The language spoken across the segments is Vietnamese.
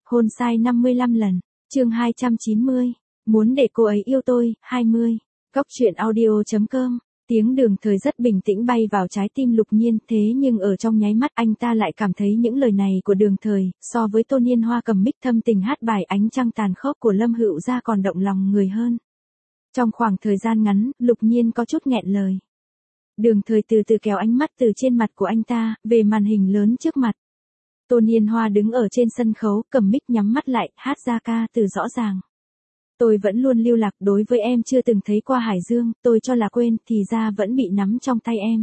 Hôn sai 55 lần. Chương 290. Muốn để cô ấy yêu tôi, 20. Góc truyện audio.com. Tiếng Đường Thời rất bình tĩnh bay vào trái tim Lục Nhiên, thế nhưng ở trong nháy mắt anh ta lại cảm thấy những lời này của Đường Thời, so với Tô Niên Hoa cầm mic thâm tình hát bài Ánh Trăng Tàn Khốc của Lâm Hữu Gia còn động lòng người hơn. Trong khoảng thời gian ngắn, Lục Nhiên có chút nghẹn lời. Đường Thời từ từ kéo ánh mắt từ trên mặt của anh ta, về màn hình lớn trước mặt. Tô Niên Hoa đứng ở trên sân khấu, cầm mic nhắm mắt lại, hát ra ca từ rõ ràng. Tôi vẫn luôn lưu lạc, đối với em chưa từng thấy qua Hải Dương, tôi cho là quên, thì ra vẫn bị nắm trong tay em.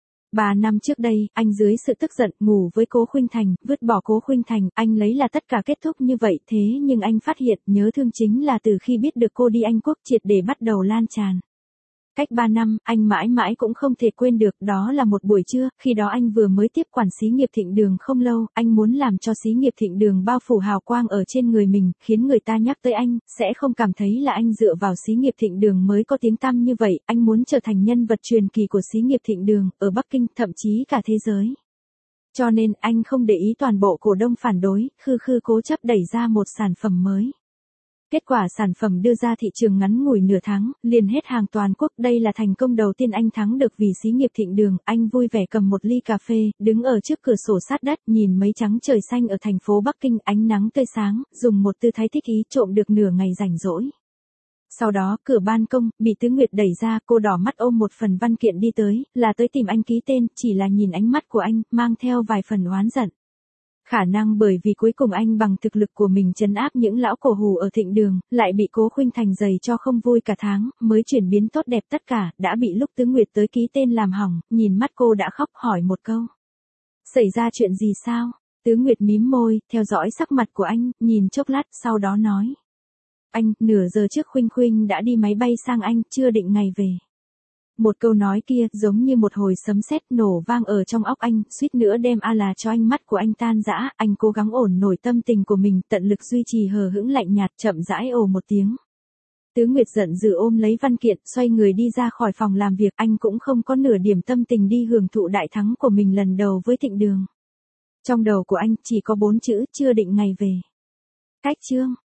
3 năm trước đây, anh dưới sự tức giận, ngủ với Cố Khuynh Thành, vứt bỏ Cố Khuynh Thành, anh lấy là tất cả kết thúc như vậy, thế nhưng anh phát hiện, nhớ thương chính là từ khi biết được cô đi Anh Quốc triệt để bắt đầu lan tràn. Cách 3 năm, anh mãi mãi cũng không thể quên được, đó là một buổi trưa, khi đó anh vừa mới tiếp quản xí nghiệp Thịnh Đường không lâu, anh muốn làm cho xí nghiệp Thịnh Đường bao phủ hào quang ở trên người mình, khiến người ta nhắc tới anh, sẽ không cảm thấy là anh dựa vào xí nghiệp Thịnh Đường mới có tiếng tăm như vậy, anh muốn trở thành nhân vật truyền kỳ của xí nghiệp Thịnh Đường, ở Bắc Kinh, thậm chí cả thế giới. Cho nên, anh không để ý toàn bộ cổ đông phản đối, khư cố chấp đẩy ra một sản phẩm mới. Kết quả sản phẩm đưa ra thị trường ngắn ngủi nửa tháng, liền hết hàng toàn quốc, đây là thành công đầu tiên anh thắng được vì xí nghiệp Thịnh Đường, anh vui vẻ cầm một ly cà phê, đứng ở trước cửa sổ sát đất, nhìn mấy trắng trời xanh ở thành phố Bắc Kinh, ánh nắng tươi sáng, dùng một tư thái thích ý trộm được nửa ngày rảnh rỗi. Sau đó, cửa ban công, bị Tứ Nguyệt đẩy ra, cô đỏ mắt ôm một phần văn kiện đi tới, là tới tìm anh ký tên, chỉ là nhìn ánh mắt của anh, mang theo vài phần oán giận. Khả năng bởi vì cuối cùng anh bằng thực lực của mình trấn áp những lão cổ hù ở Thịnh Đường, lại bị Cố Khuynh Thành giày cho không vui cả tháng, mới chuyển biến tốt đẹp tất cả, đã bị lúc Tứ Nguyệt tới ký tên làm hỏng, nhìn mắt cô đã khóc, hỏi một câu. Xảy ra chuyện gì sao? Tứ Nguyệt mím môi, theo dõi sắc mặt của anh, nhìn chốc lát, sau đó nói. Anh, nửa giờ trước Khuynh đã đi máy bay sang Anh, chưa định ngày về. Một câu nói kia, giống như một hồi sấm sét nổ vang ở trong óc anh, suýt nữa đem là cho ánh mắt của anh tan rã, anh cố gắng ổn nổi tâm tình của mình, tận lực duy trì hờ hững lạnh nhạt, chậm rãi ồ một tiếng. Tứ Nguyệt giận dữ ôm lấy văn kiện, xoay người đi ra khỏi phòng làm việc, anh cũng không có nửa điểm tâm tình đi hưởng thụ đại thắng của mình lần đầu với Thịnh Đường. Trong đầu của anh, chỉ có 4 chữ, chưa định ngày về. Cách chương.